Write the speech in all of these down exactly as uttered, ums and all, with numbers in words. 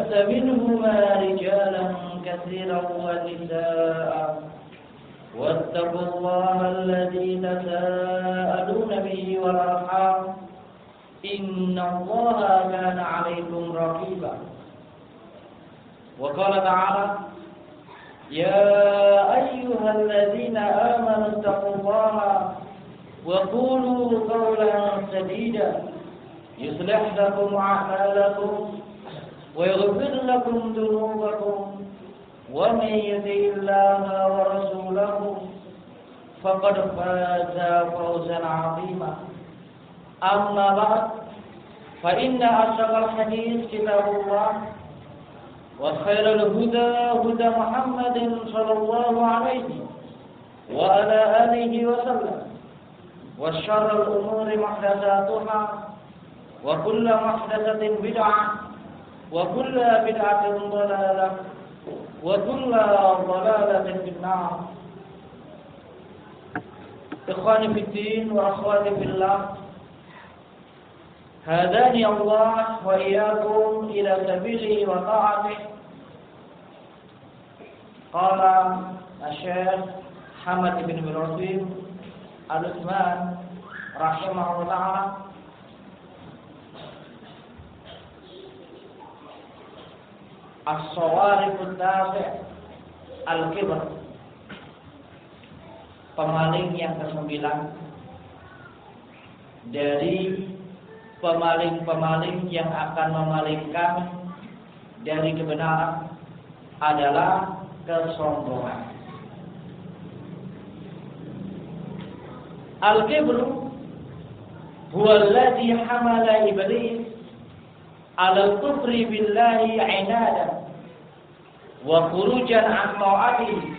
وبث منهما رجالا كثيرا ونساء واتقوا الله الذي تساءلون به والأرحام إن الله كان عليكم رقيبا وقال تعالى يا أيها الذين آمنوا اتقوا الله وقولوا قولا سديدا يصلح لكم أعمالكم ويغفر لكم ذنوبكم ومن يطع الله ورسوله فقد فاز فوزا عظيما أما بعد فإن أصدق الحديث كتاب الله وخير الهدى هدى محمد صلى الله عليه وعلى آله وسلم وشر الأمور محدثاتها وكل محدثة بدعة وكل بدعة ضلالة وكل ضلالة في النار. إخواني في الدين وأخواتي في الله هداني الله وإياكم إلى سبيله وطاعته. قال الشيخ حمد بن إبراهيم العثمان رحمه الله تعالى As-sawarifut tabi' al-kibr, pemaling yang kesembilan dari pemaling-pemaling yang akan memalingkan dari kebenaran adalah kesombongan. Al-kibru huwa alladhi hamala iblis ala al-kufri billahi 'inadan wa khurujan an ta'atihi.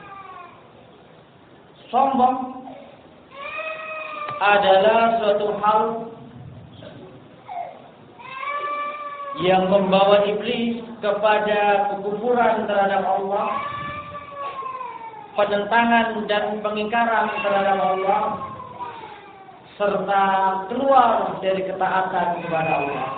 Sombong adalah suatu hal yang membawa iblis kepada kekufuran terhadap Allah, penentangan dan pengingkaran terhadap Allah, serta keluar dari ketaatan kepada Allah.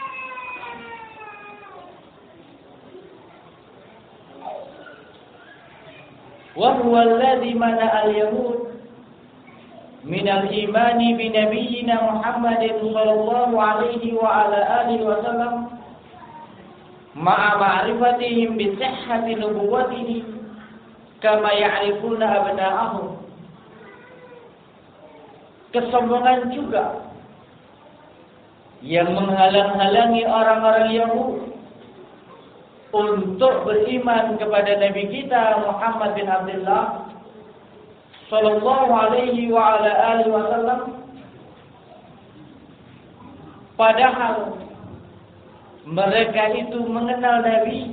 Wa huwa alladhi mana'a al-yahud min al-imani bi nabiyyina Muhammadin sallallahu alaihi wa ala alihi wa sallam ma'a ma'rifatihim bi sihhati nubuwwatihi kama ya'rifuna abna'ahum. Kesombongan juga yang menghalang-halangi orang-orang Yahudi untuk beriman kepada Nabi kita Muhammad bin Abdullah sallallahu alaihi wa ala alihi wasallam, padahal mereka itu mengenal Nabi,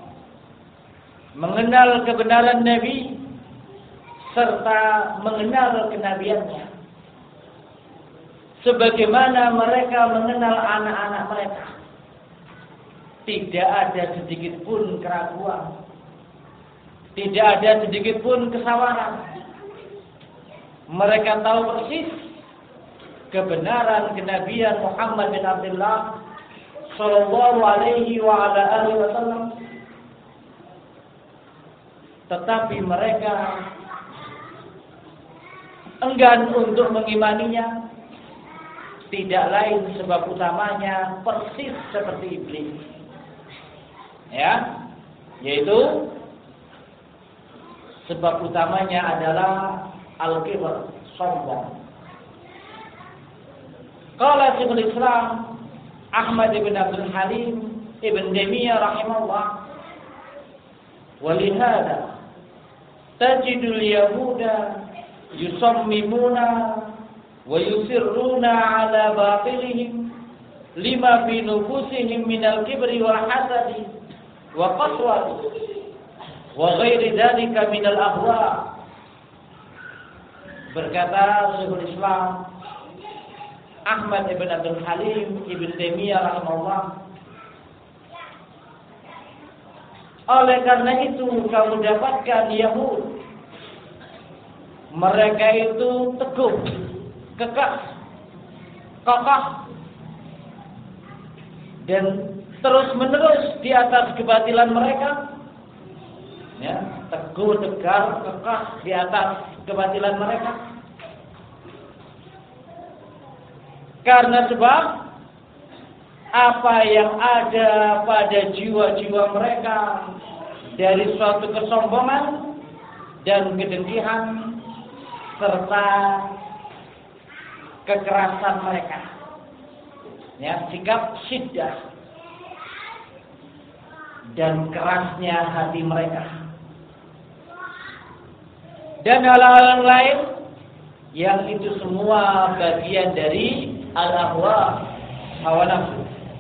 mengenal kebenaran Nabi, serta mengenal kenabiannya, sebagaimana mereka mengenal anak-anak mereka. Tidak ada sedikit pun keraguan, tidak ada sedikit pun kesawaran. Mereka tahu persis kebenaran kenabian Muhammad bin Abdullah sallallahu alaihi wa ala alihi wasallam, tetapi mereka enggan untuk mengimaninya. Tidak lain sebab utamanya persis seperti iblis, ya, yaitu sebab utamanya adalah al-kibr, sombong. Qala Syekhul Islam Ahmad ibn Abdul Halim ibn Taimiyah rahimahullah, wa lihada tajidul yahuda yusammimuna wa yusirruna ala batilihim lima fi nufusihim minal kibri wal hasadi wa qaswati wa ghairi dzalika minal ahwa. Berkata Syekhul Islam Ahmad ibn Abdul Halim ibn Taimiyah rahimahullah, oleh karena itu kamu dapatkan Yahud, mereka itu teguh, kekeh, kokoh, dan terus menerus di atas kebatilan mereka, ya, teguh tegar kekeh di atas kebatilan mereka. Karena sebab apa yang ada pada jiwa-jiwa mereka dari suatu kesombongan dan kedengkian serta kekerasan mereka, ya, sikap syiddah dan kerasnya hati mereka, dan hal-hal lain yang itu semua bagian dari al-ahwa, hawa nafsu.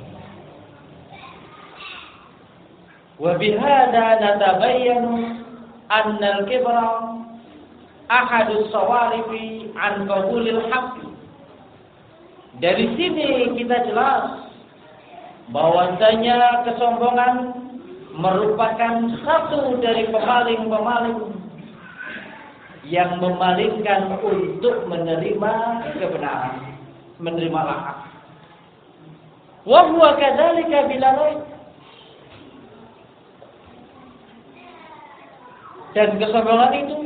Wa bihadza natabayyanu anna al-kibra ahadus sawarifi an qabulil haqq. Dari sini kita jelas bahwasanya kesombongan merupakan satu dari pemaling-pemaling yang memalingkan untuk menerima kebenaran, menerima hak. Wa huwa kadzalika bila raib. Dan kesombongan itu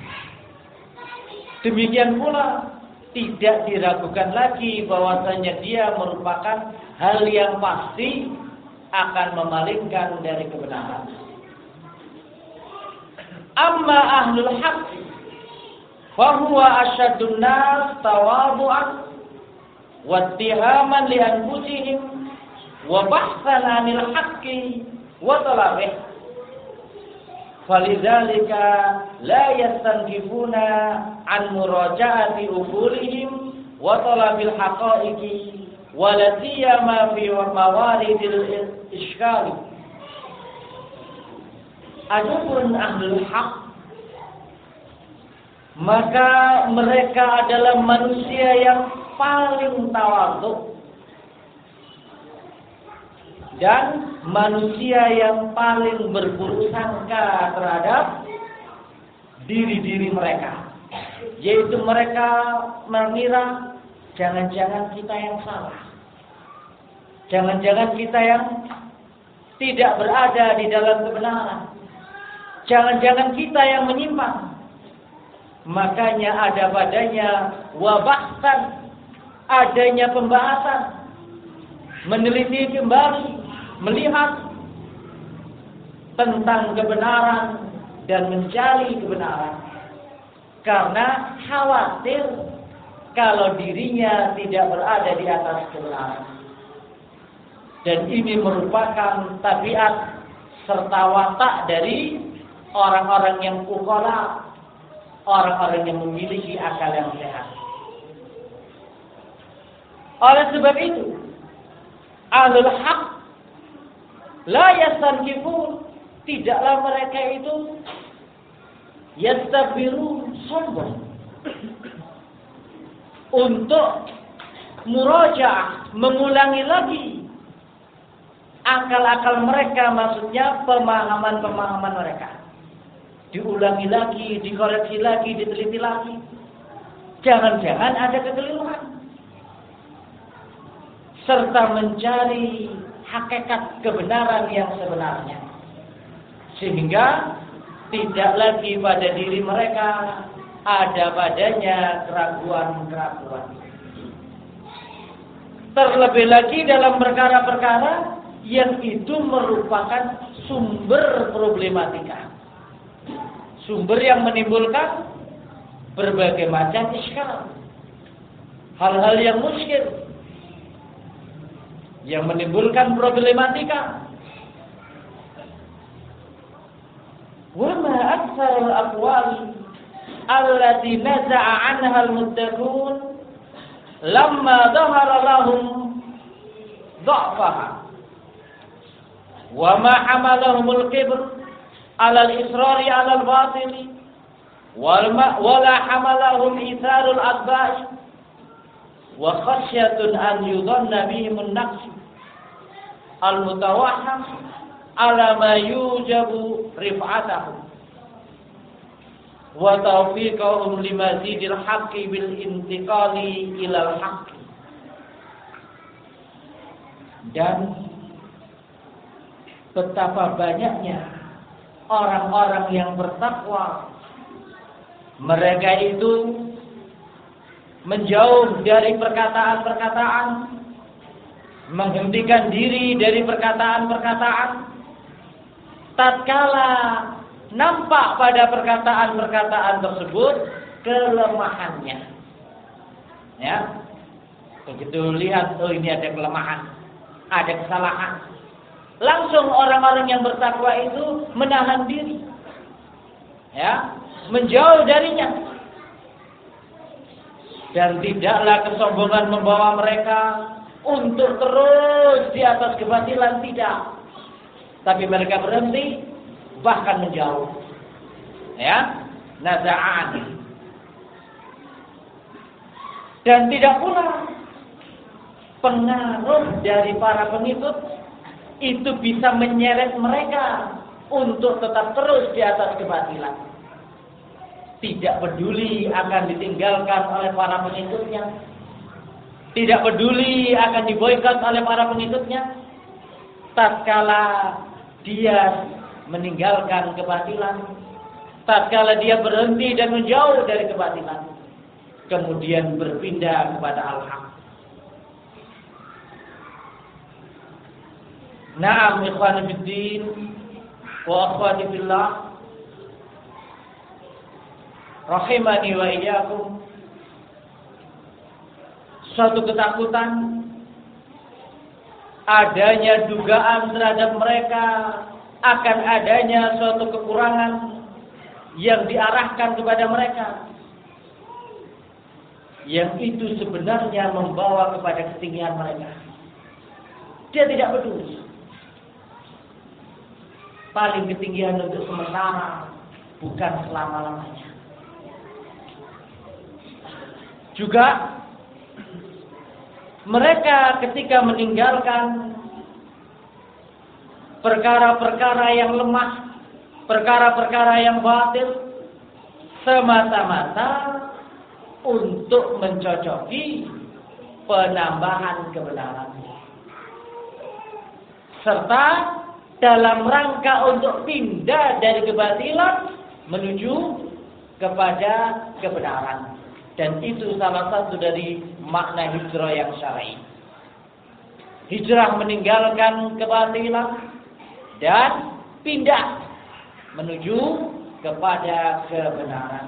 demikian pula tidak diragukan lagi bahwasanya dia merupakan hal yang pasti akan memalingkan dari kebenaran. Amma ahlul haqq fa huwa asyaddun nas tawadhu'an wa ittihaman li anfusihim wa bahsan 'anil haqqi wa talabih. Falidzalika la yastanqifuna an muraja'ati uqulihim wa talabil haqa'iqi wa la siyama fi mawaridil iskal. Adapun ahlul haq, maka mereka adalah manusia yang paling tawadhu dan manusia yang paling berburuk sangka terhadap diri-diri mereka, yaitu mereka mengira jangan-jangan kita yang salah, jangan-jangan kita yang tidak berada di dalam kebenaran, jangan-jangan kita yang menyimpang. Makanya ada padanya wabahsan, adanya pembahasan, meneliti kembali, melihat tentang kebenaran dan mencari kebenaran, karena khawatir kalau dirinya tidak berada di atas kebenaran. Dan ini merupakan tabiat serta watak dari orang-orang yang uqala, orang-orang yang memiliki akal yang sehat. Oleh sebab itu, ahlul haq la yastanqifun, tidaklah mereka itu yastabirun, sombong untuk murajaah, mengulangi lagi akal-akal mereka, maksudnya pemahaman-pemahaman mereka, diulangi lagi, dikoreksi lagi, diteliti lagi. Jangan-jangan ada kekeliruan, serta mencari hakikat kebenaran yang sebenarnya, sehingga tidak lagi pada diri mereka ada padanya keraguan-keraguan. Terlebih lagi dalam perkara-perkara yang itu merupakan sumber problematika, sumber yang menimbulkan berbagai macam iskal, hal-hal yang muskil, yang menimbulkan problematika. Wa ma aktsarul aqwali allati naza'a 'anha al-muttaqun lamma dhahara lahum dha'faha wa ma hamalahumul kibr 'ala al-israri 'ala al-batil wa la hamalahum itharul atba'i wa khasyatun an yudhanna bihim an-naqs al-mutawahham ala ma yujabu rif'atahu wa tawfiqahum limazidil haqqi bil intiqali ilal haqqi. Dan betapa banyaknya orang-orang yang bertakwa. Mereka itu menjauh dari perkataan-perkataan, menghentikan diri dari perkataan-perkataan, tatkala nampak pada perkataan-perkataan tersebut kelemahannya. Ya. Begitu lihat, oh ini ada kelemahan, ada kesalahan, langsung orang-orang yang bertakwa itu menahan diri, ya, menjauh darinya. Dan tidaklah kesombongan membawa mereka untuk terus di atas kebatilan, tidak. Tapi mereka berhenti, bahkan menjauh. Ya, naza'an. Dan tidak pula pengaruh dari para pengikut itu bisa menyeret mereka untuk tetap terus di atas kebatilan. Tidak peduli akan ditinggalkan oleh para pengikutnya. Tidak peduli akan diboikot oleh para pengikutnya. Tatkala dia meninggalkan kebatilan, tatkala dia berhenti dan menjauh dari kebatilan, kemudian berpindah kepada al-haq. Na'am ikhwan fiddin wa akhwati fillah, rahimani wa iyyakum. Suatu ketakutan, adanya dugaan terhadap mereka akan adanya suatu kekurangan yang diarahkan kepada mereka, yang itu sebenarnya membawa kepada ketinggian mereka. Dia tidak peduli. Paling ketinggian untuk sementara, bukan selama-lamanya. Juga mereka ketika meninggalkan perkara-perkara yang lemah, perkara-perkara yang batil, semata-mata untuk mencocoki penambahan kebenaran, serta dalam rangka untuk pindah dari kebatilan menuju kepada kebenaran. Dan itu salah satu dari makna hijrah yang syar'i. Hijrah meninggalkan kebatilan dan pindah menuju kepada kebenaran.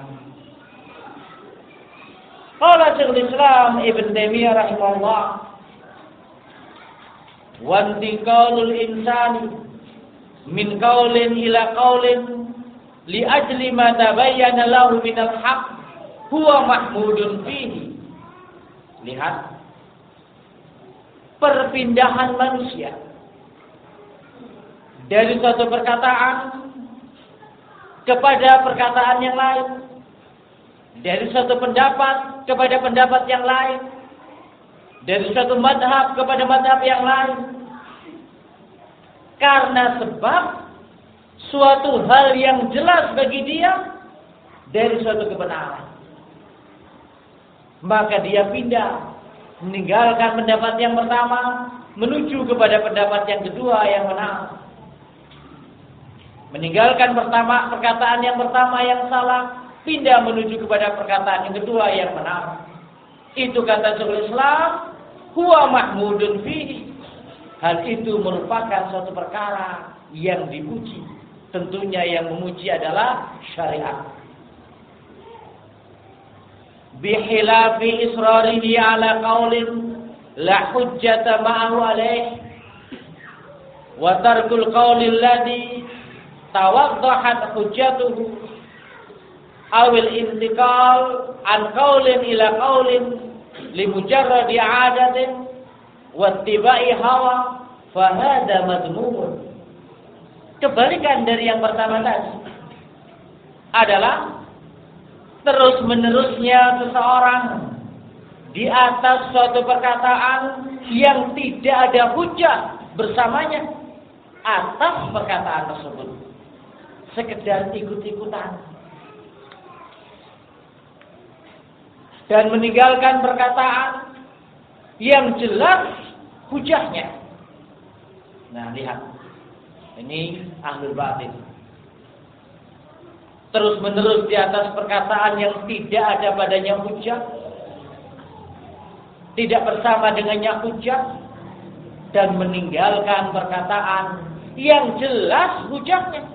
Qala Syekhul Islam Ibn Taimiyah rahimahullah, wa intiqalul insani min qaulin ila qaulin li ajli ma tabayyana lahu min al-haq huwa mahmudun fihi. Lihat, perpindahan manusia dari suatu perkataan kepada perkataan yang lain, dari suatu pendapat kepada pendapat yang lain, dari suatu madhab kepada madhab yang lain, karena sebab suatu hal yang jelas bagi dia dari suatu kebenaran, maka dia pindah, meninggalkan pendapat yang pertama menuju kepada pendapat yang kedua yang benar. Meninggalkan pertama perkataan yang pertama yang salah, pindah menuju kepada perkataan yang kedua yang benar. Itu kata Syekhul Islam, huwa mahmudun fihi. Hal itu merupakan suatu perkara yang dipuji. Tentunya yang memuji adalah syariat. Bihilafi israrihi ala qaulin la hujjata ma'ahu alaih, wa tarkul qaulil ladhi tawaddahat hujjatuhu, awil intiqal an qaulin ila qaulin limujarradi adatin wattiba'i hawa fahada madmumun. Kebalikan dari yang pertama tadi adalah terus menerusnya seseorang di atas suatu perkataan yang tidak ada hujjah bersamanya atas perkataan tersebut, sekedar ikut-ikutan dan meninggalkan perkataan yang jelas hujahnya. Nah, lihat, Ini ahlul batil. Terus menerus di atas perkataan yang tidak ada padanya hujjah, tidak bersama dengannya hujjah, dan meninggalkan perkataan yang jelas hujjahnya,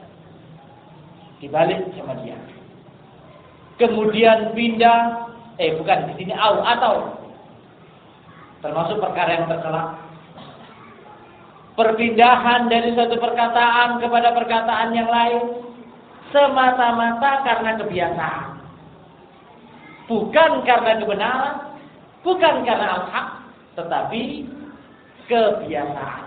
dibalik sama dia. Kemudian pindah, eh bukan di sini au atau termasuk perkara yang tercela. Perpindahan dari satu perkataan kepada perkataan yang lain semata-mata karena kebiasaan, bukan karena kebenaran, bukan karena al-haq, tetapi kebiasaan.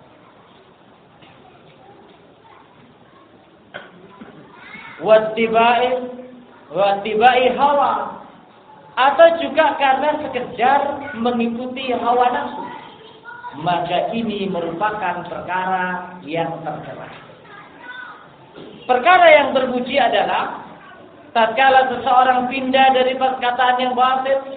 Wattiba'i wattiba'i hawa, atau juga karena sekedar mengikuti hawa nafsu, maka ini merupakan perkara yang tercela. Perkara yang terpuji adalah tatkala seseorang pindah dari perkataan yang batil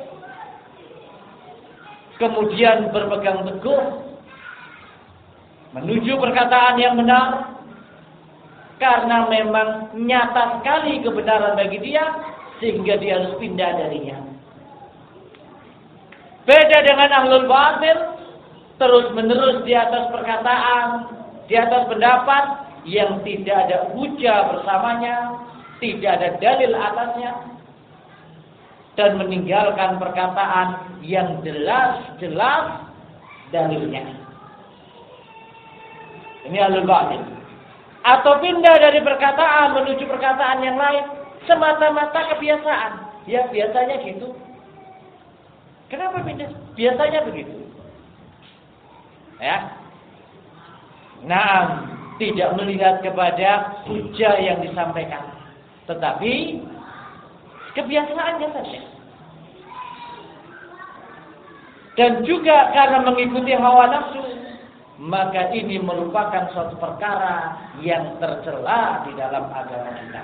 kemudian berpegang teguh menuju perkataan yang benar, karena memang nyata sekali kebenaran bagi dia sehingga dia harus pindah darinya. Beda dengan ahlul batil, terus menerus di atas perkataan, di atas pendapat yang tidak ada hujah bersamanya, tidak ada dalil atasnya, dan meninggalkan perkataan yang jelas-jelas dalilnya. Ini ahlul batil. Atau pindah dari perkataan menuju perkataan yang lain semata-mata kebiasaan. Ya biasanya gitu. Kenapa pindah? Biasanya begitu. Ya. Nah, tidak melihat kepada hujah yang disampaikan, tetapi kebiasaannya saja. Dan juga karena mengikuti hawa nafsu, maka ini merupakan suatu perkara yang tercela di dalam agama kita.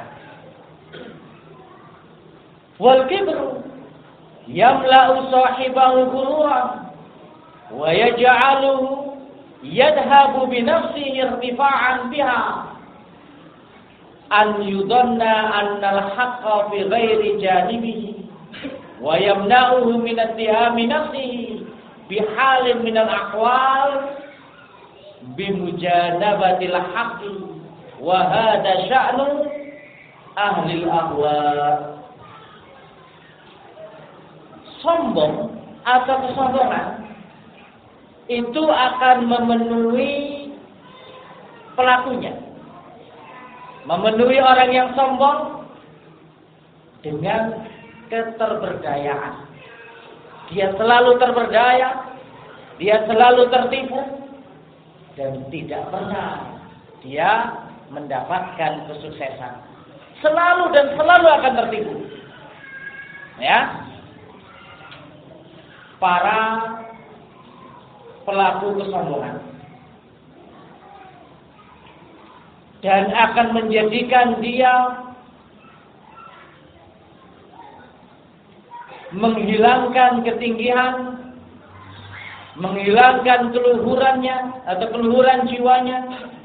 Wal kibru yamla'u sahibahu ghururan wa yaj'aluhu yadhhabu bi nafsihi irtifa'an biha an yudhanna anna al-haqqa fi ghairi janibihi wa yamna'uhu min ittihami nafsihi bi halin min al-aqwal bi mujanabatil haqqi wa hadha sya'nu ahli al-ahwa. Sombong atau kesombongan itu akan memenuhi pelakunya, memenuhi orang yang sombong dengan keterberdayaan. Dia selalu terberdaya, dia selalu tertipu, dan tidak pernah dia mendapatkan kesuksesan. Selalu dan selalu akan tertipu. Ya, para pelaku kesombongan, dan akan menjadikan dia menghilangkan ketinggian, menghilangkan keluhurannya atau keluhuran jiwanya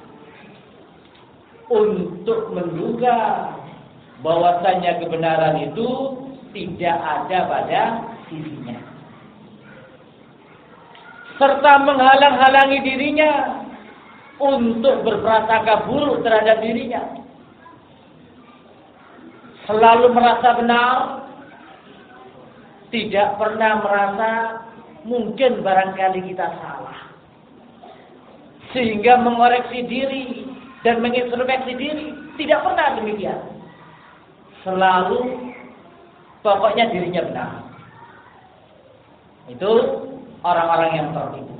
untuk menduga bahwasanya kebenaran itu tidak ada pada dirinya, serta menghalang-halangi dirinya untuk berprasangka buruk terhadap dirinya, selalu merasa benar, tidak pernah merasa mungkin barangkali kita salah, sehingga mengoreksi diri dan mengintrospeksi diri. Tidak pernah demikian. Selalu pokoknya dirinya benar. Itu orang-orang yang tertipu.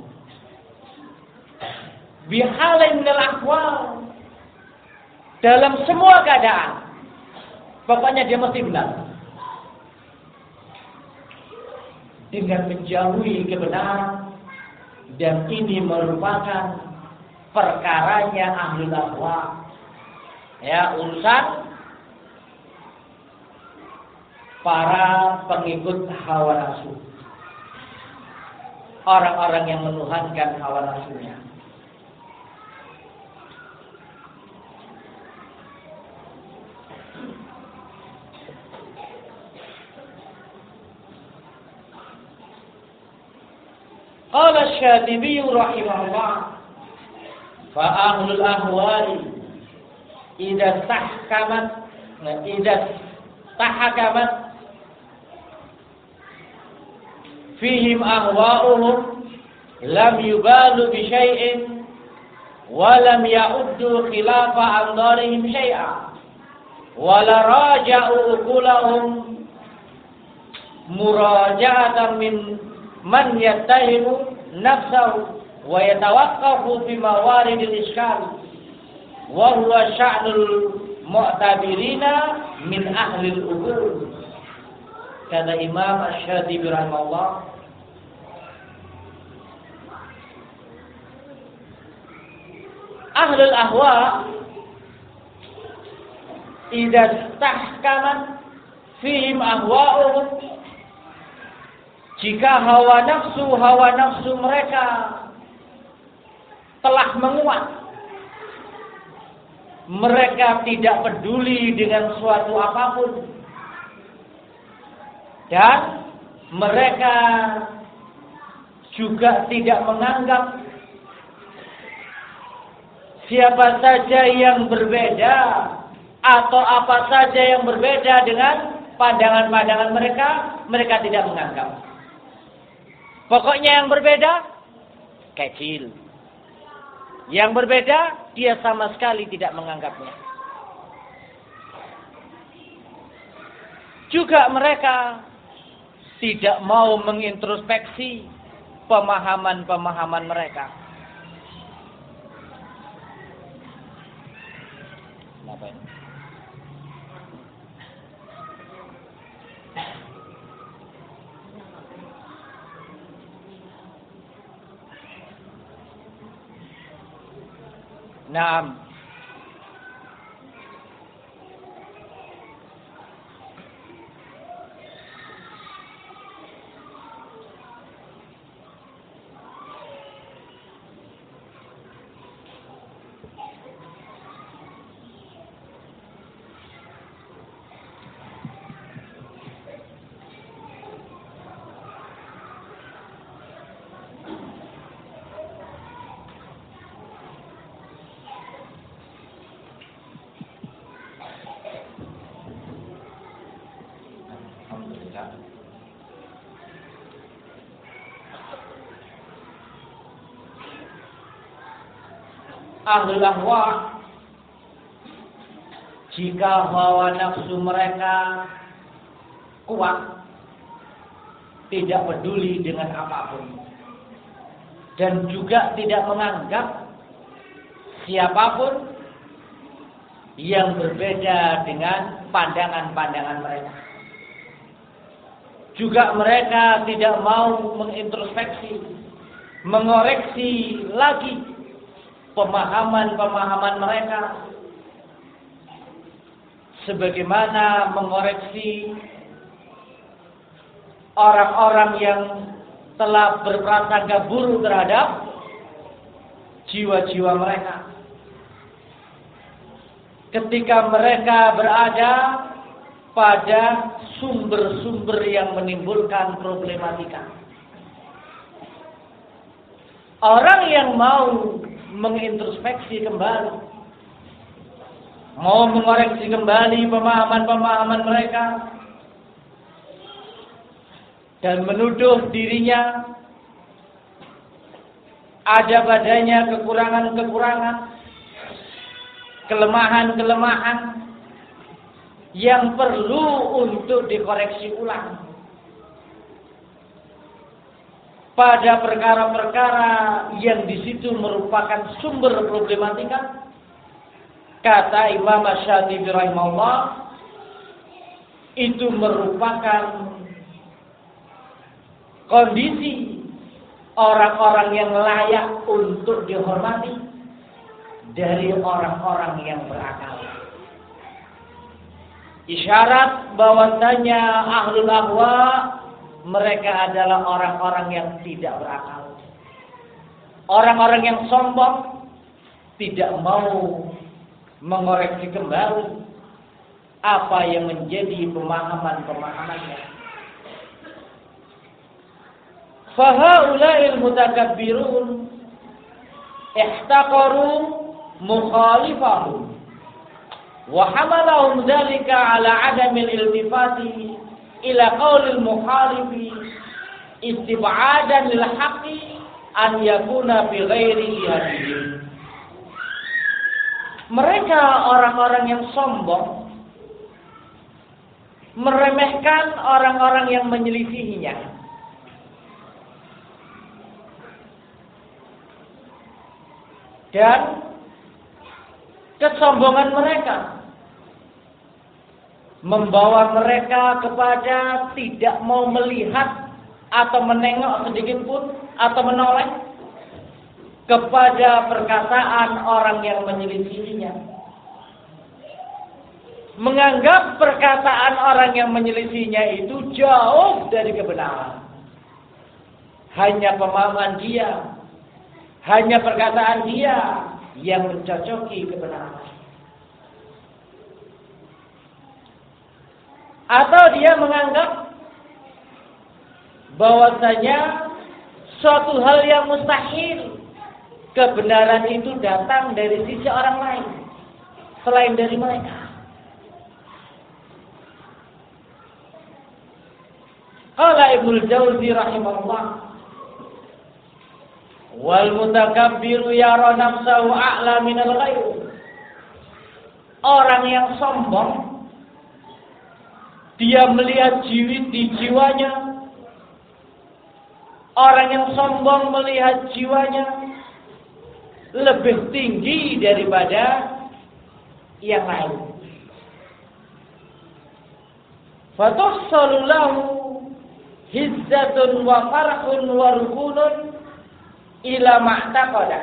Bihalin minal ahwal, dalam semua keadaan pokoknya dia mesti benar, dengan menjauhi kebenaran, dan ini merupakan perkaranya ahlul ahwa. Ya, urusan para pengikut hawa nafsu, orang-orang yang menuhankan hawa nafsunya. Qala Asy-Syatibi rahimahullah, fa ahlul ahwali idza tahkamat idza tahakamat fihim ahwa'uhum lam yubalu bi syai'in wa lam ya'uddu khilafa andarihim syai'a wa la raja'u uqulahum muraja'atan min man yattahimu nafsahu wa yatawaqqafu fi mawaridil iskal wa huwa sya'nul mu'tabirina min ahli al-uqul. Kata Imam Asy-Syatibi rahimahullah, ahlul ahwa idza tahkamat fihim ahwa'uhum, jika hawa nafsu hawa nafsu mereka telah menguat, mereka tidak peduli dengan suatu apapun, dan mereka juga tidak menganggap siapa saja yang berbeda atau apa saja yang berbeda dengan pandangan-pandangan mereka, mereka tidak menganggap. Pokoknya yang berbeda, kecil. Yang berbeda, dia sama sekali tidak menganggapnya. Juga mereka tidak mau mengintrospeksi pemahaman-pemahaman mereka. Kenapa ini? Naam. Ahlul ahwa, jika hawa nafsu mereka kuat, tidak peduli dengan apapun, dan juga tidak menganggap siapapun yang berbeda dengan pandangan-pandangan mereka. Juga mereka tidak mau mengintrospeksi, mengoreksi lagi pemahaman-pemahaman mereka, sebagaimana mengoreksi orang-orang yang telah berprasangka buruk terhadap jiwa-jiwa mereka ketika mereka berada pada sumber-sumber yang menimbulkan problematika. Orang yang mau mengintrospeksi kembali, mau mengoreksi kembali pemahaman-pemahaman mereka, dan menuduh dirinya ada padanya kekurangan-kekurangan, kelemahan-kelemahan yang perlu untuk dikoreksi ulang pada perkara-perkara yang di situ merupakan sumber problematika. Kata Imam Asy-Syatibi rahimahullah, itu merupakan kondisi orang-orang yang layak untuk dihormati dari orang-orang yang berakal. Isyarat bahwasanya ahlul ahwa, mereka adalah orang-orang yang tidak berakal. Orang-orang yang sombong, tidak mau mengoreksi kembali apa yang menjadi pemahaman-pemahamannya. Fahaula'il mutakabbirun ihtaqaru mukhalifahum wa hamalahum dzalika ala adamil iltifati ila qaulil mukhalifi istib'adan lil haqqi an yakuna bi ghairi jihadihim. Mereka orang-orang yang sombong meremehkan orang-orang yang menyelisihinya. Dan kesombongan mereka membawa mereka kepada tidak mau melihat atau menengok sedikit pun atau menoleh kepada perkataan orang yang menyelisihinya. Menganggap perkataan orang yang menyelisihinya itu jauh dari kebenaran. Hanya pemahaman dia, hanya perkataan dia yang mencocoki kebenaran. Atau dia menganggap bahwasanya suatu hal yang mustahil, kebenaran itu datang dari sisi orang lain selain dari mereka. Qala Ibnu Jauzi rahimahullah, wal mutakabbiru yara nafsahu a'la minal ghair. Orang yang sombong, dia melihat jiwa di jiwanya. Orang yang sombong melihat jiwanya lebih tinggi daripada yang lain. Fatuhsalu lahu hizzatun wa farhun wa rukunun ila ma'taqadah.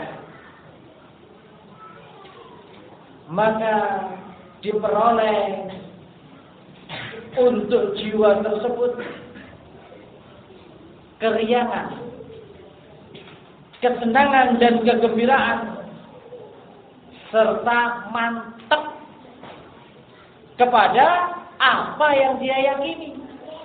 Maka diperoleh untuk jiwa tersebut keriangan, kesenangan dan kegembiraan serta mantap kepada apa yang dia yakini.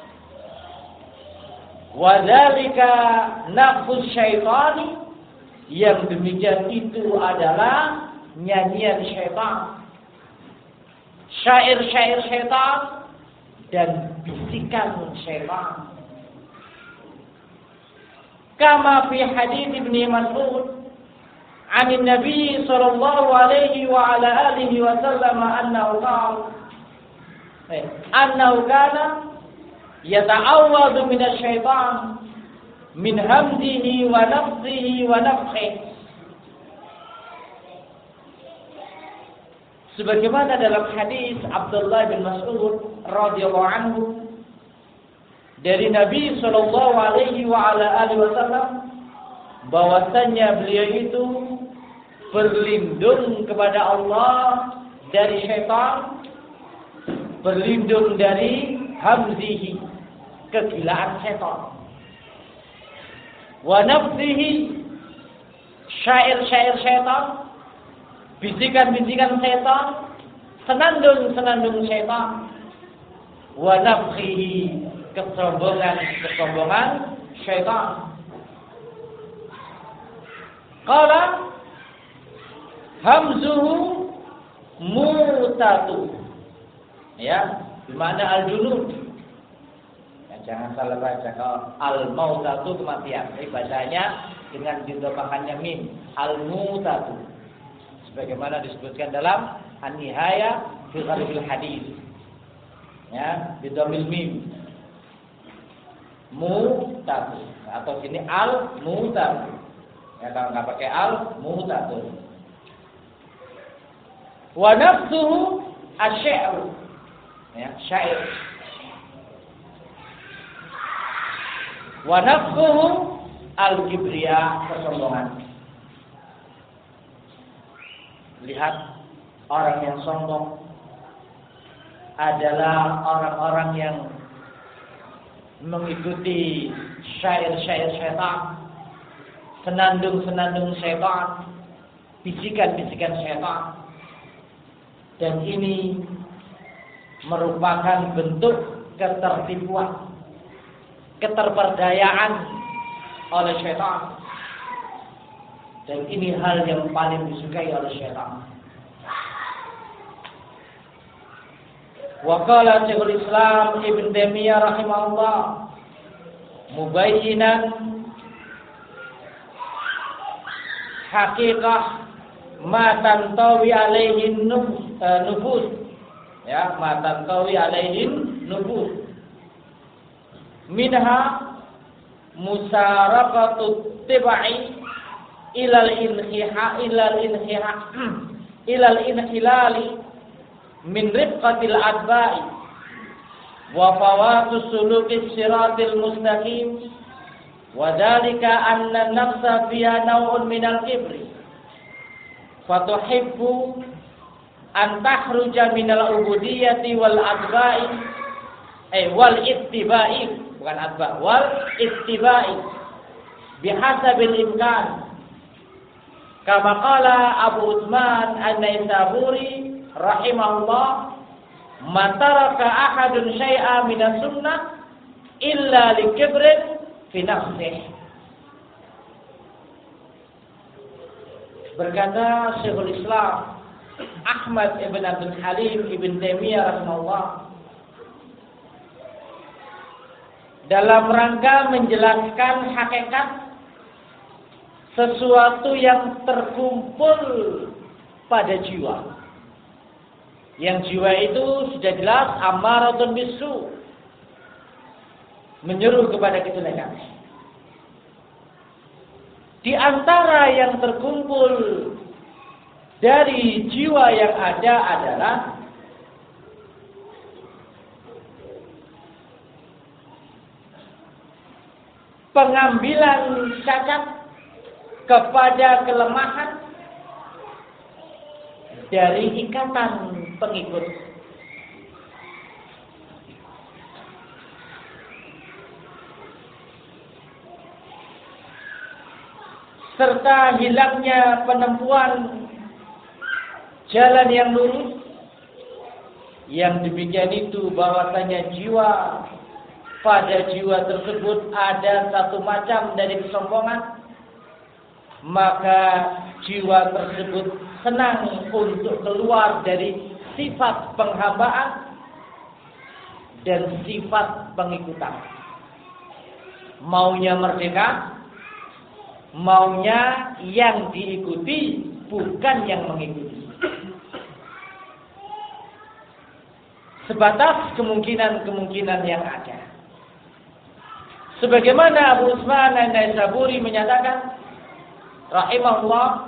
Wadzalika nafsus syaitani, yang demikian itu adalah nyanyian syaitan, syair-syair syaitan dan bisikan syaitan. Kama fi hadits Ibnu Mas'ud an Nabi sallallahu alaihi wa ala alihi wa sallam annahu qala annahu kana yata'awwadhu minasy syaitan min hamdihi wa nafsihi wa nafthihi. Sebagaimana dalam hadis Abdullah bin Mas'ud radhiyallahu anhu dari Nabi sallallahu alaihi wa ala alihi wasallam, bahwasanya beliau itu berlindung kepada Allah dari syaitan, berlindung dari hamzihi, kegilaan syaitan, wa nafsihi, syair-syair syaitan, bisikan-bisikan syaitan, senandung-senandung syaitan, wa nafsihi, kesombongan-kesombongan syaitan. Qala hamzuhu mutatu, ya, bermakna al-junud. Ya, jangan salah baca. Kalau al-mautatu kematian, jadi bacanya dengan ditambahkannya mim, al-mutatu, sebagaimana disebutkan dalam An-Nihaya fi Gharibul Hadis, ya, bidhamil mim, mutatu, atau sini al mutatu, ya, kalau nggak pakai al mutatu. Wa nafsuhu asy-sya'r, ya, syair. Wa nafsuhu al-kibriya, kesombongan. Lihat, orang yang sombong adalah orang-orang yang mengikuti syair-syair syaitan, senandung-senandung syaitan, bisikan-bisikan syaitan. Dan ini merupakan bentuk ketertipuan, keterperdayaan oleh syaitan. Dan ini hal yang paling disukai oleh syaitan. Wa qala Syekhul Islam Ibn Taimiyah rahimahullah mubayyinan haqiqah ma tantawi alaihi nufus, ya, ma tantawi alaihi nufus minha musaraqatut tibai ilal inhiha ilal inhiha ilal inhilali min rifqatil adba'i wa fawatus sulukis siratil mustaqim wa dzalika anna nafsa fiha naw'un minal kibri fatuhibbu an tahruja minal ubudiyyati wal adba'i eh wal ittiba'i, bukan adba, wal ittiba'i bihasabil imkan kama qala Abu Utsman An-Naisaburi rahimahullah, mataraka ahadun syai'a minas sunnah illa likibrin fi nafsih. Berkata Syekhul Islam Ahmad ibn Abdul Halim ibn Taimiyah rahimahullah dalam rangka menjelaskan hakikat sesuatu yang terkumpul pada jiwa. Yang jiwa itu sudah jelas ammaratun bisu, menyeru kepada kejelekan. Di antara yang terkumpul dari jiwa yang ada adalah pengambilan cacat kepada kelemahan dari ikatan pengikut. Serta hilangnya penempuan jalan yang lurus. Yang demikian itu bahwasanya jiwa pada jiwa tersebut ada satu macam dari kesombongan, maka jiwa tersebut senang untuk keluar dari sifat penghambaan dan sifat pengikutan. Maunya merdeka, maunya yang diikuti, bukan yang mengikuti. Sebatas kemungkinan-kemungkinan yang ada. Sebagaimana Abu Utsman An-Naisaburi menyatakan rahimahullah,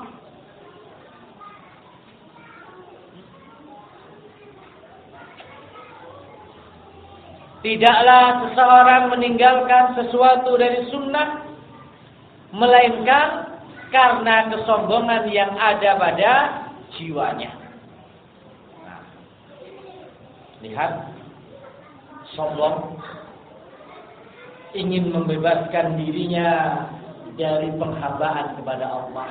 tidaklah seseorang meninggalkan sesuatu dari sunnah melainkan karena kesombongan yang ada pada jiwanya. Nah, lihat, sombong, ingin membebaskan dirinya dari penghambaan kepada Allah.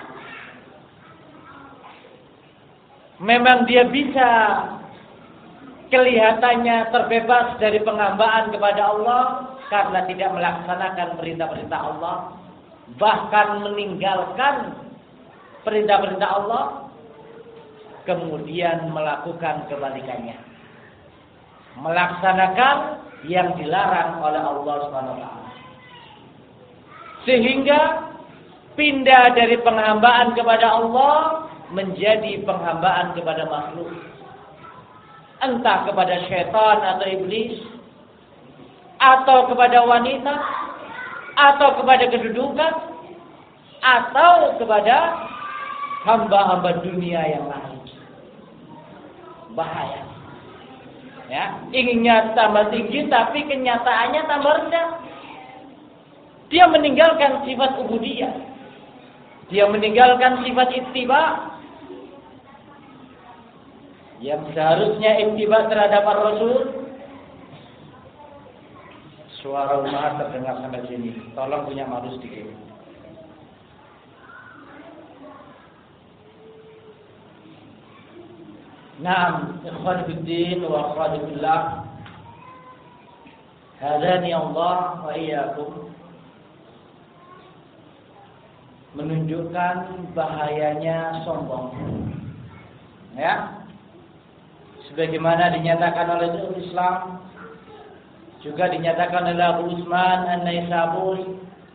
Memang dia bisa kelihatannya terbebas dari penghambaan kepada Allah karena tidak melaksanakan perintah-perintah Allah, bahkan meninggalkan perintah-perintah Allah, kemudian melakukan kebalikannya, melaksanakan yang dilarang oleh Allah subhanahu wa taala, sehingga pindah dari penghambaan kepada Allah menjadi penghambaan kepada makhluk, entah kepada syaitan atau iblis, atau kepada wanita, atau kepada kedudukan, atau kepada hamba-hamba dunia yang lain. Bahaya. Ya, inginnya tambah tinggi tapi kenyataannya tambah rendah. Dia meninggalkan sifat ubudiyah. Dia meninggalkan sifat ittiba. Yang seharusnya ittiba terhadap Rasul. Suara rumah terdengar sampai sini. Tolong punya malu sedikit. Naam, ikhwan fiddin wa akhwati fillah. Hadani Allah wa iyyakum. menunjukkan bahayanya sombong. Ya. Sebagaimana dinyatakan oleh Syekhul Islam, juga dinyatakan oleh Abu Utsman An-Naisaburi,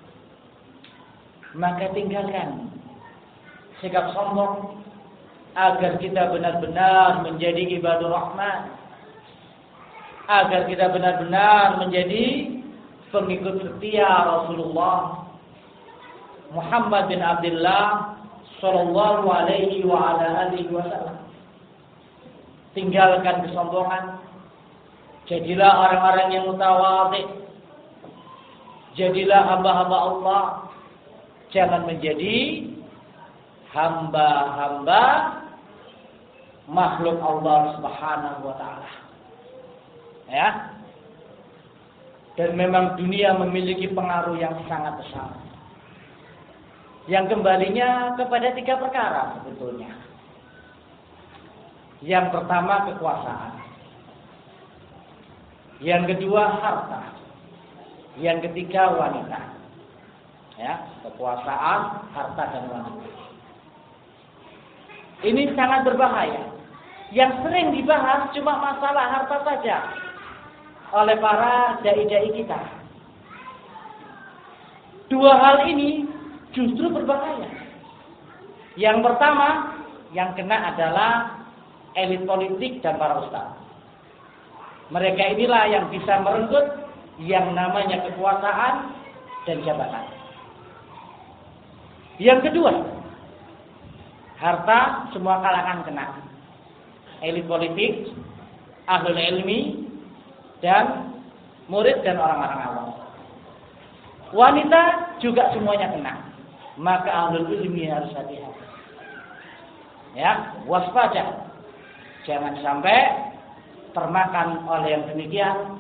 maka tinggalkan sikap sombong agar kita benar-benar menjadi ibadur rahman, agar kita benar-benar menjadi pengikut setia Rasulullah Muhammad bin Abdullah sallallahu alaihi wa ala alihi wasallam. Tinggalkan kesombongan. Jadilah orang-orang yang mutawadhi. Jadilah hamba-hamba Allah. Jangan menjadi hamba-hamba makhluk Allah Subhanahu wa taala. Ya. Dan memang dunia memiliki pengaruh yang sangat besar. Yang kembalinya kepada tiga perkara sebetulnya. Yang pertama kekuasaan. Yang kedua harta. Yang ketiga wanita. Ya, kekuasaan, harta dan wanita. Ini sangat berbahaya. Yang sering dibahas cuma masalah harta saja oleh para dai-dai kita. Dua hal ini justru berbahaya. Yang pertama, yang kena adalah elit politik dan para ustaz. Mereka inilah yang bisa merenggut yang namanya kekuasaan dan jabatan. Yang kedua, harta semua kalangan kena. Elit politik, ahlul ilmi, dan murid dan orang-orang awam. Wanita juga semuanya kena. Maka ahlul ilmi harus hati-hati. Ya, waspada. Jangan sampai termakan oleh yang demikian.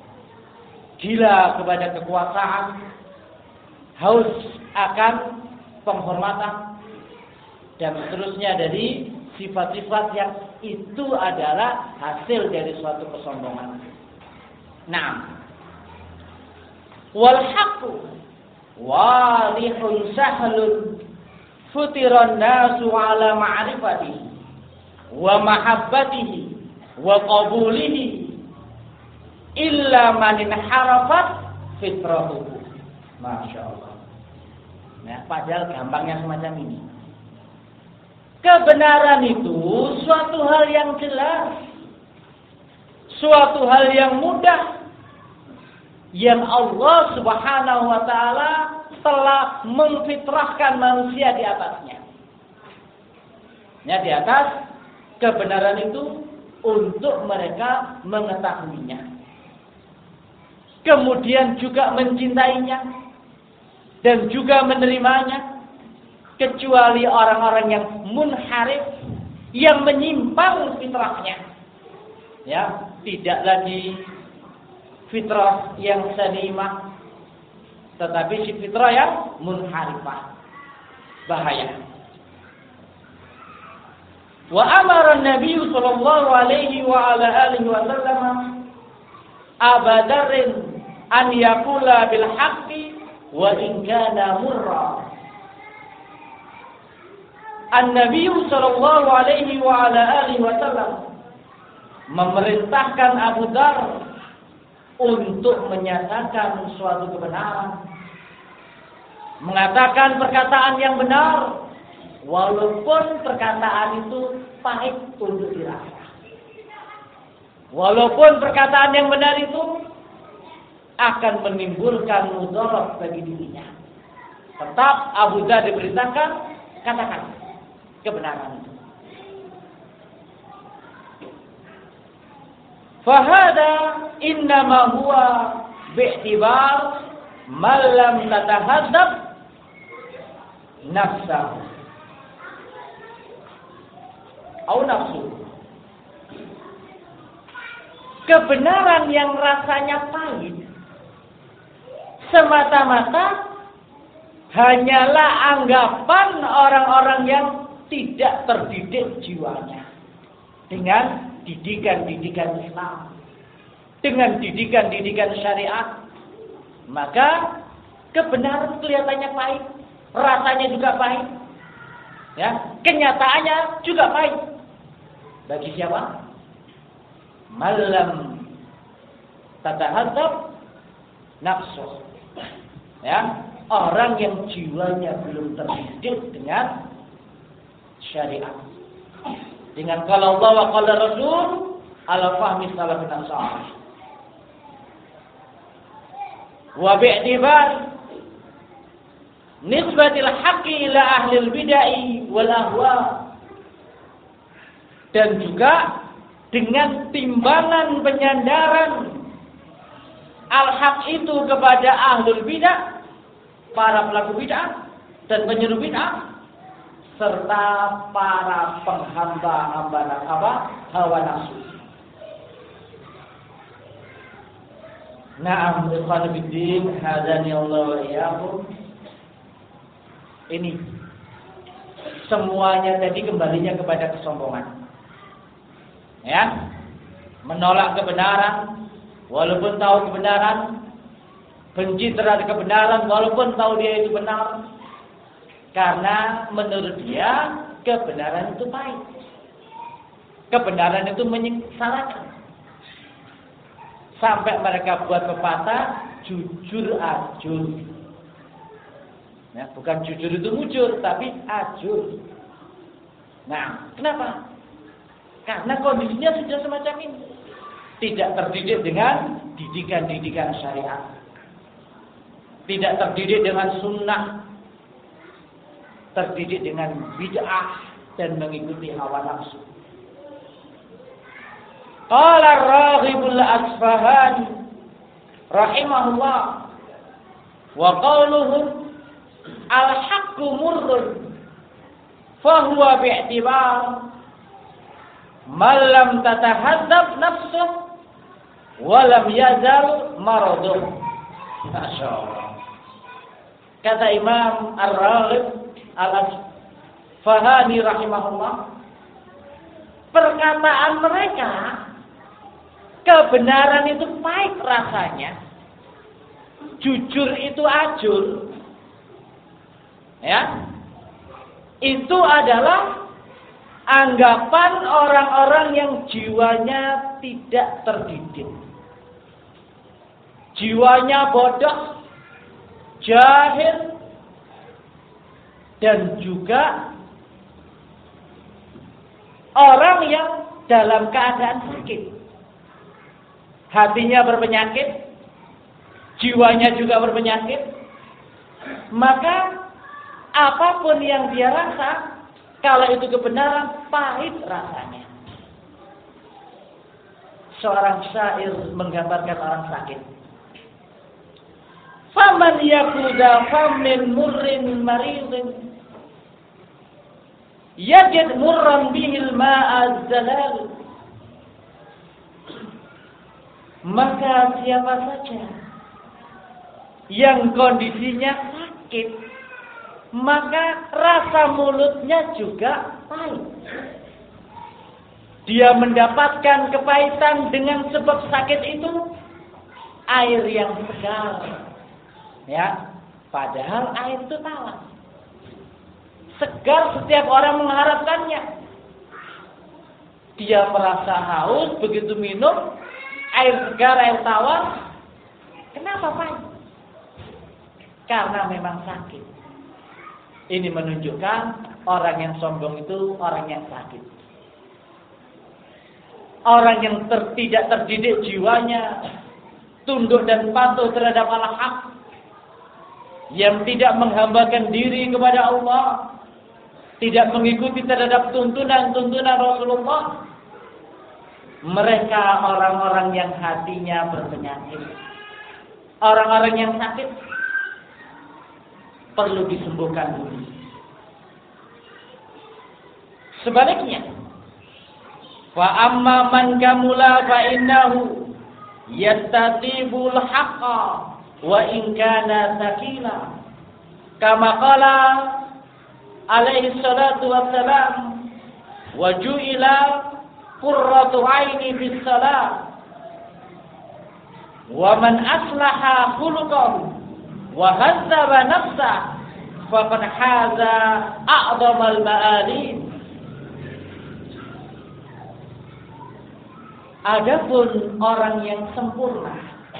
Gila kepada kekuasaan, haus akan penghormatan, dan seterusnya dari sifat-sifat yang itu adalah hasil dari suatu kesombongan. Naam. Wal haqqu walihun sahlun futiran nasu ala ma'rifatihi wa mahabbatihi wa qabulihi illa man inharafat fitrahu. Masya Allah. Nah, padahal gampangnya semacam ini. Kebenaran itu suatu hal yang jelas, suatu hal yang mudah, yang Allah Subhanahu wa taala telah memfitrahkan manusia di atasnya. Ya, di atas kebenaran itu untuk mereka mengetahuinya. Kemudian juga mencintainya dan juga menerimanya, kecuali orang-orang yang munharif, yang menyimpang fitrahnya. Ya, tidak lagi fitrah yang salimah, tetapi si fitrah yang munharifah. Bahaya. Wa amara an-nabiy sallallahu alaihi wa ala alihi wa sallam Abu Dzar an yaqula bil haqqi wa in kana murra. An-nabiy sallallahu alaihi wa ala alihi wa sallam memerintahkan Abu Dzar untuk menyatakan suatu kebenaran, mengatakan perkataan yang benar, walaupun perkataan itu pahit untuk dirasa. Walaupun perkataan yang benar itu akan menimbulkan mudarat bagi dirinya, tetap Abu Dzar diperintahkan katakan kebenaran itu. Fahada innama huwa bi'tibar man lam tatahadzab nafsahu au nafsu. Kebenaran yang rasanya pahit semata-mata hanyalah anggapan orang-orang yang tidak terdidik jiwanya dengan didikan-didikan Islam, dengan didikan-didikan syariat. Maka kebenaran kelihatannya pahit, rasanya juga pahit. Ya, kenyataannya juga pahit. Bagi siapa? Malam tatahadzab nafsu. Ya, orang yang jiwanya belum terdidik dengan syariat. Dengan qala Allah wa qala Rasul ala fahmi salafin salih. Wa bi'tibar nisbatil haqqi ila ahlil bid'ah wal ahwa. Dan juga dengan timbangan penyandaran al-haq itu kepada ahlul bid'ah, para pelaku bid'ah dan penyeru bid'ah, serta para penghamba-hamba apa? Hawa nafsu. Na'am ikhwan fiddin, hadani Allah wa iyyakum. Ini semuanya tadi kembalinya kepada kesombongan. Ya, menolak kebenaran walaupun tahu kebenaran, benci terhadap kebenaran walaupun tahu dia itu benar, karena menurut dia kebenaran itu pahit, kebenaran itu menyengsarakan. Sampai mereka buat pepatah jujur ajur. Ya, bukan jujur itu mujur, tapi ajur. Nah, kenapa? Karena kondisinya sudah semacam ini. Tidak terdidik dengan didikan-didikan syariat. Tidak terdidik dengan sunnah. Terdidik dengan bid'ah dan mengikuti hawa nafsu. Qala Ar-Raghibul Asfahani rahimahullah wa qawluhu al-haqqu murrun fa huwa bi'tibar malam tatahadzab nafsuh walam yazal maraduh. Masya Allah. Kata Imam Ar-Raghib Al-Asfahani rahimahullah, perkataan mereka kebenaran itu pahit rasanya, jujur itu ajur. Ya, itu adalah anggapan orang-orang yang jiwanya tidak terdidik. Jiwanya bodoh, jahil, dan juga orang yang dalam keadaan sakit. Hatinya berpenyakit, jiwanya juga berpenyakit. Maka apapun yang dia rasa, kalau itu kebenaran, pahit rasanya. Seorang syair menggambarkan orang sakit. Faman yakuda famin murrin maridin yajid murran bihil ma'az zalal. Maka siapa saja yang kondisinya sakit, maka rasa mulutnya juga pahit. Dia mendapatkan kepahitan dengan sebab sakit itu air yang segar. Ya, padahal air itu tawar. Segar setiap orang mengharapkannya. Dia merasa haus, begitu minum air segar, air tawar. Kenapa pahit? Karena memang sakit. Ini menunjukkan orang yang sombong itu orang yang sakit. Orang yang ter, tidak terdidik jiwanya, tunduk dan patuh terhadap al-haq, yang tidak menghambakan diri kepada Allah, tidak mengikuti terhadap tuntunan-tuntunan Rasulullah. Mereka orang-orang yang hatinya berpenyakit. Orang-orang yang sakit perlu disembuhkan dulu. Sebaliknya, fa amma man kamula fa innahu yastatibul haqqa wa in kana sakila. Kama qala alaihi salatu wassalam, wa ju'ila qurratu aini bis salat. Wa man aslaha khuluqahu wa hadzaba nafsah faqad haza a'dhamal ma'ali. Adapun orang yang sempurna,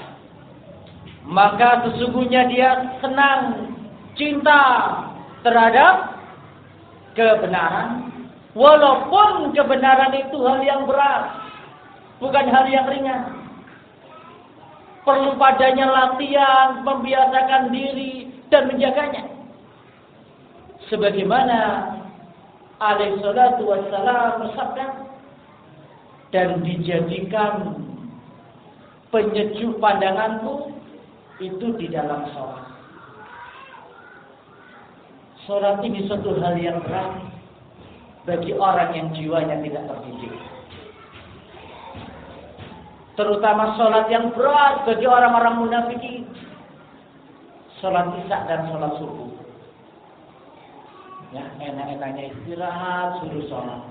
maka sesungguhnya dia senang, cinta terhadap kebenaran, walaupun kebenaran itu hal yang berat, bukan hal yang ringan. Perlu padanya latihan, membiasakan diri dan menjaganya. Sebagaimana alaihi salatu wassalam bersabda, dan dijadikan penyejuk pandanganku itu di dalam sholat. Sholat ini suatu hal yang berat bagi orang yang jiwanya tidak terdidik. Terutama sholat yang berat bagi orang-orang munafik. Sholat isya dan sholat subuh. Ya, enak-enaknya istirahat, suruh sholat.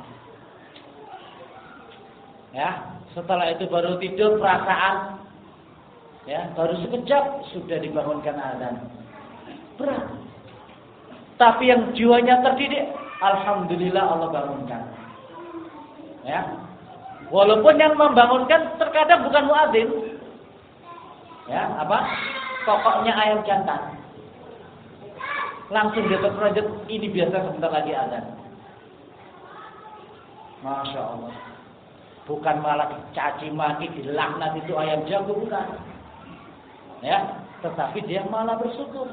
Ya, setelah itu baru tidur perasaan, ya, baru sekejap sudah dibangunkan azan. Berat. Tapi yang jiwanya terdidik, alhamdulillah Allah bangunkan. Ya, walaupun yang membangunkan terkadang bukan muadzin, ya, apa? Pokoknya ayam jantan. Langsung dia terperanjat, ini biasa sebentar lagi azan. Masya Allah. Bukan malah dicaci maki, dilaknat itu ayam jago, bukan. Ya, tetapi dia malah bersyukur.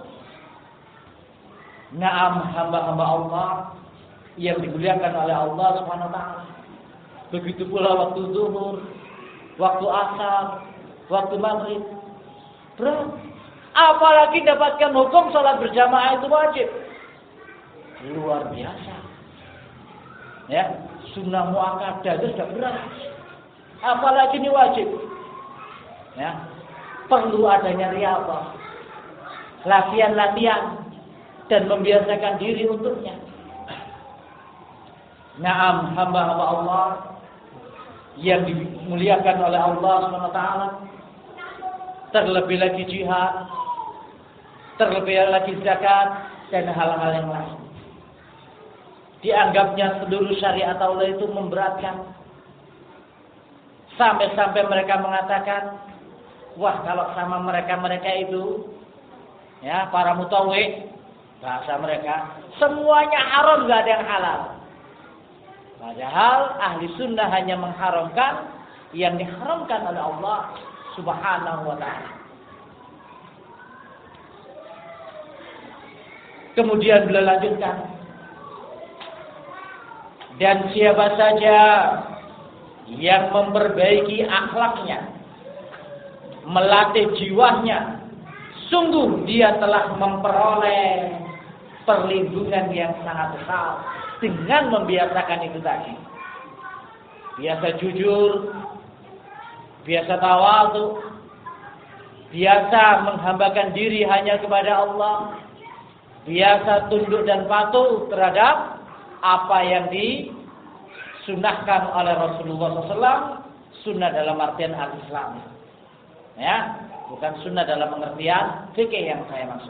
Naam, hamba-hamba Allah yang dimuliakan oleh Allah Subhanahu wa taala. Begitu pula waktu zuhur, waktu asar, waktu maghrib. Berat. Apalagi dapatkan hukum salat berjamaah itu wajib. Luar biasa. Ya, sunnah muakkadah itu sudah berat. Apalagi ini wajib. Ya. Perlu adanya riyadhah. Latihan-latihan dan membiasakan diri untuknya. Naam, hamba-hamba Allah yang dimuliakan oleh Allah subhanahu wa taala. Terlebih lagi jihad, terlebih lagi zakat dan hal-hal yang lain. Dianggapnya seluruh syariat Allah itu memberatkan. Sampai-sampai mereka mengatakan, wah kalau sama mereka-mereka itu, ya para mutawwi, bahasa mereka, semuanya haram, gak ada yang halal. Padahal ahli sunnah hanya mengharamkan yang diharamkan oleh Allah Subhanahu wa ta'ala. Kemudian beliau lanjutkan, dan siapa saja yang memperbaiki akhlaknya, melatih jiwanya, sungguh dia telah memperoleh perlindungan yang sangat besar dengan membiasakan itu tadi. Biasa jujur, biasa tawadhu, biasa menghambakan diri hanya kepada Allah, biasa tunduk dan patuh terhadap apa yang disunahkan oleh Rasulullah shallallahu alaihi wasallam, sunnah dalam artian al-Islam. Ya, bukan sunnah dalam pengertian fikih yang saya maksud.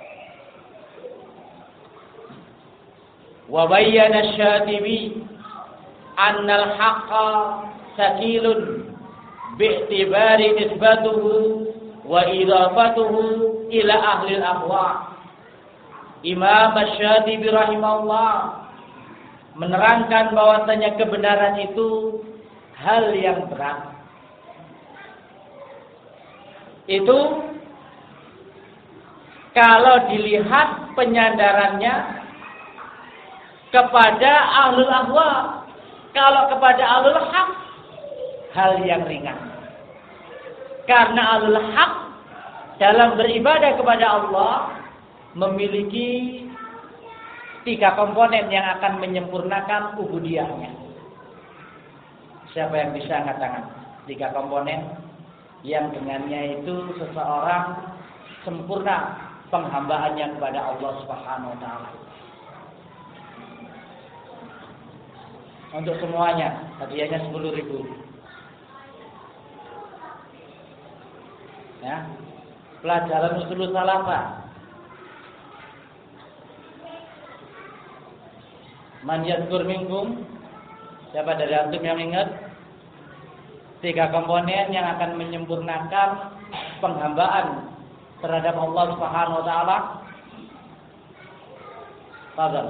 Wa bayyana Syatibi anna al-haqqa sakilun bi'tibari nisbatuhu wa idafatuhu ila ahli al-ahwa. Imam Syatibi rahimahullah menerangkan bahwasanya kebenaran itu hal yang berat. Itu kalau dilihat penyandarannya kepada ahlul ahwa, kalau kepada ahlul haq hal yang ringan. Karena ahlul haq dalam beribadah kepada Allah memiliki tiga komponen yang akan menyempurnakan ubudiyahnya. Siapa yang bisa angkat tangan? Tiga komponen yang dengannya itu seseorang sempurna penghambaannya kepada Allah Subhanahu wa taala. Untuk semuanya hadiahnya sepuluh ribu. Ya. Pelajaran usul salafah. Man yadhkur minkum? Siapa dari antum yang ingat? Tiga komponen yang akan menyempurnakan penghambaan terhadap Allah Subhanahu wa taala. Fadhal.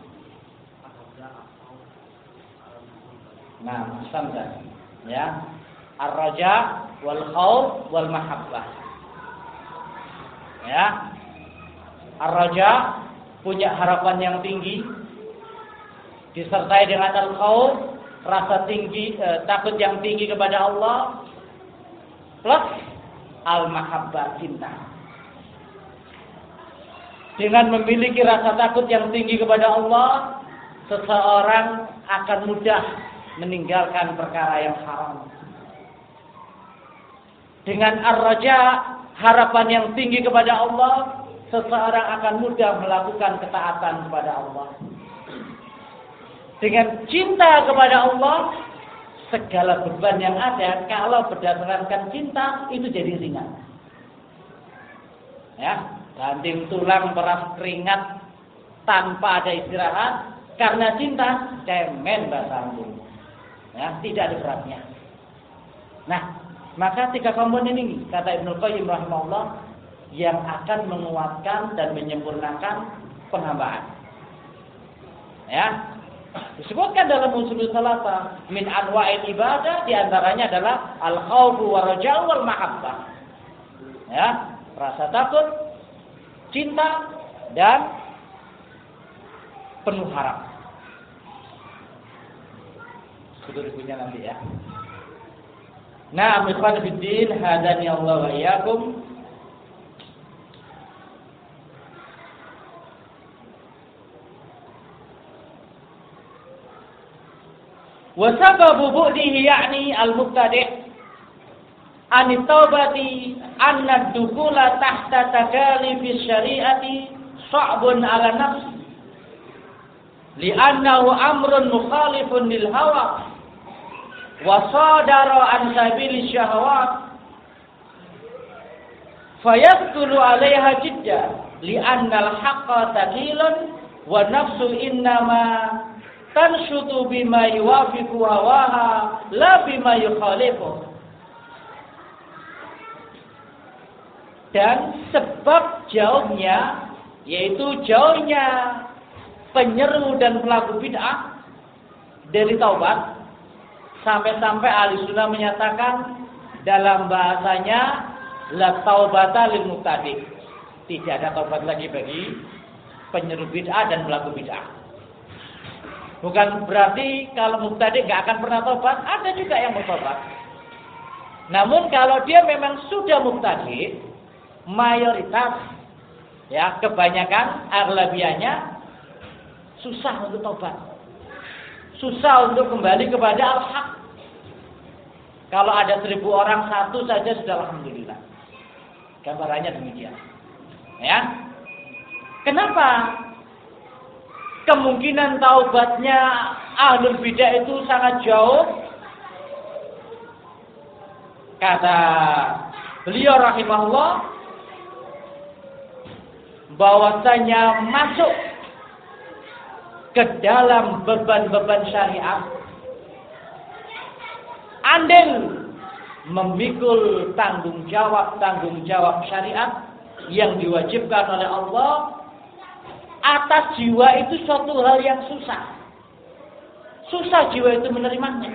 Nah, sampai ya. Ar-raja wal khauf wal mahabbah. Ya. Ar-raja punya harapan yang tinggi disertai dengan al-khauf, rasa tinggi eh, takut yang tinggi kepada Allah, plus al-mahabbah, cinta. Dengan memiliki rasa takut yang tinggi kepada Allah, seseorang akan mudah meninggalkan perkara yang haram. Dengan ar-raja, harapan yang tinggi kepada Allah, seseorang akan mudah melakukan ketaatan kepada Allah. Dengan cinta kepada Allah, segala beban yang ada kalau berdasarkan cinta itu jadi ringan. Ya, banting tulang peras keringat tanpa ada istirahat karena cinta, cemen bahasa Ambon. Ya, tidak ada beratnya. Nah, maka tiga komponen ini kata Ibnu Qayyim rahimahullah yang akan menguatkan dan menyempurnakan penghambaan. Ya. Disebutkan dalam usul salata min anwa'il ibadah, di antaranya adalah al-khaufu war-raja'u wal mahabbah. Ya, rasa takut, cinta dan penuh harap. Sudah punya nanti ya. Nah, ikhwan fillah, hadani Allah wa iyyakum. Wa sababu bu'dihi ya'ni al-mubtadi' an at-taubati anna ad-dukhula tahta takalif syari'ati sha'bun 'ala nafs li'annahu amrun mukhalifun lil hawa wa sadara an sabili syahawat fayaqtulu 'alaiha jidda li'anna al-haqqa thaqilun wa nafsu innama tanshutu bima yuwafiqu hawaha la bima yukhalifu. Dan sebab jauhnya, yaitu jauhnya penyeru dan pelaku bid'ah dari taubat, sampai-sampai ahli sunnah menyatakan dalam bahasanya la taubata lil mubtadi', tidak ada taubat lagi bagi penyeru bid'ah dan pelaku bid'ah. Bukan berarti kalau mubtadi nggak akan pernah tobat, ada juga yang bertobat. Namun kalau dia memang sudah mubtadi, mayoritas, ya kebanyakan aglabianya susah untuk tobat, susah untuk kembali kepada al-haq. Kalau ada seribu orang satu saja sudah alhamdulillah. Gambarannya demikian. Ya, kenapa? Kemungkinan taubatnya ahlul bidah itu sangat jauh. Kata beliau rahimahullah, bahwasanya masuk ke dalam beban-beban syariat, andil memikul tanggung jawab tanggung jawab syariat yang diwajibkan oleh Allah atas jiwa itu suatu hal yang susah. Susah jiwa itu menerimanya.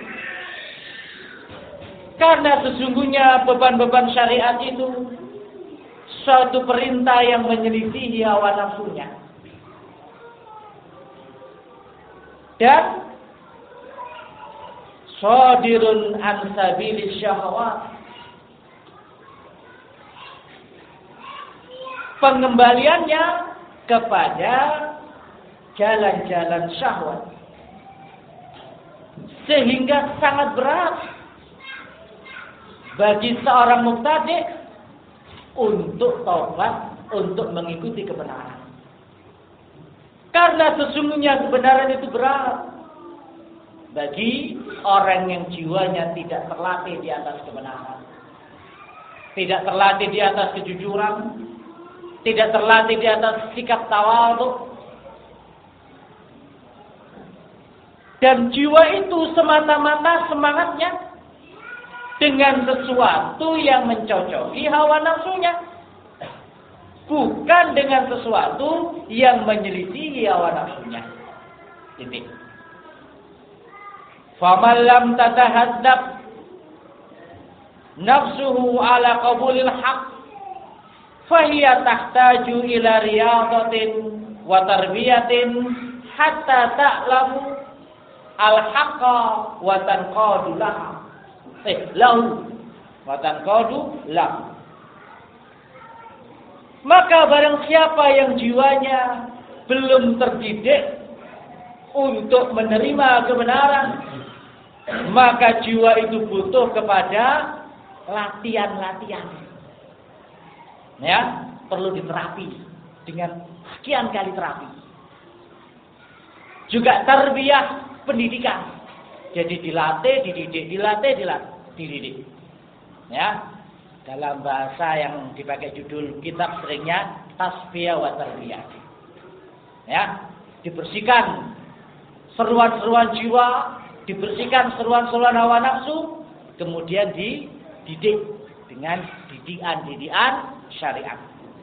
Karena sesungguhnya beban-beban syariat itu suatu perintah yang menyelisihi hawa nafsunya. Dan shadirun an sabilis syahwat. Pengembaliannya kepada jalan-jalan syahwat, sehingga sangat berat bagi seorang mubtadi' untuk taubat, untuk mengikuti kebenaran. Karena sesungguhnya kebenaran itu berat bagi orang yang jiwanya tidak terlatih di atas kebenaran, tidak terlatih di atas kejujuran, tidak terlatih di atas sikap tawadhu. Dan jiwa itu semata-mata semangatnya dengan sesuatu yang mencocoki hawa nafsunya. Bukan dengan sesuatu yang menyelisihi hawa nafsunya. Titik. Faman lam tatahaddab nafsuhu ala qabulil haq fahiya tahtaju ila riyadatin wa tarbiyatin hatta ta'lamu al-haqqa wa tanqadu lahu. Eh, lahu wa tanqadu lahu. Maka barang siapa yang jiwanya belum terdidik untuk menerima kebenaran, maka jiwa itu butuh kepada latihan-latihan. Ya, perlu diterapi dengan sekian kali terapi. Juga tarbiyah, pendidikan. Jadi dilatih, dididik, dilatih, dilatih, dididik. Ya, dalam bahasa yang dipakai judul kitab seringnya tasfiyah wa tarbiyah. Ya, dibersihkan seruan-seruan jiwa, dibersihkan seruan-seruan hawa nafsu, kemudian dididik dengan didikan-didikan syariat.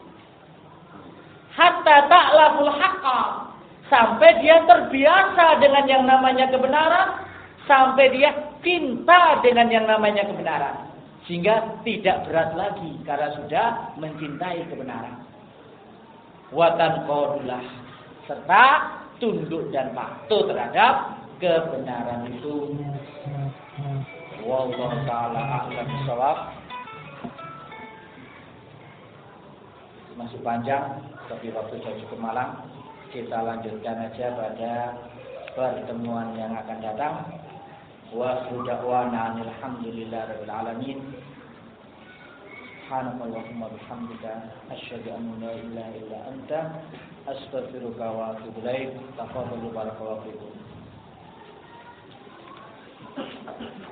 Hatta ta'lamul haqqa, sampai dia terbiasa dengan yang namanya kebenaran, sampai dia cinta dengan yang namanya kebenaran. Sehingga tidak berat lagi karena sudah mencintai kebenaran. Watan qadulah, serta tunduk dan patuh terhadap kebenaran itu. Wallahu ta'ala a'lam bishawab. Masih panjang, tapi waktu sudah cukup malam. Kita lanjutkan aja pada pertemuan yang akan datang. Wa da'wana alhamdulillahirabbil alamin. Subhanallahumma bihamdika asyhadu an la ilaha illa anta astaghfiruka wa atubu ilaik. Tafadhalu barakallahu fikum.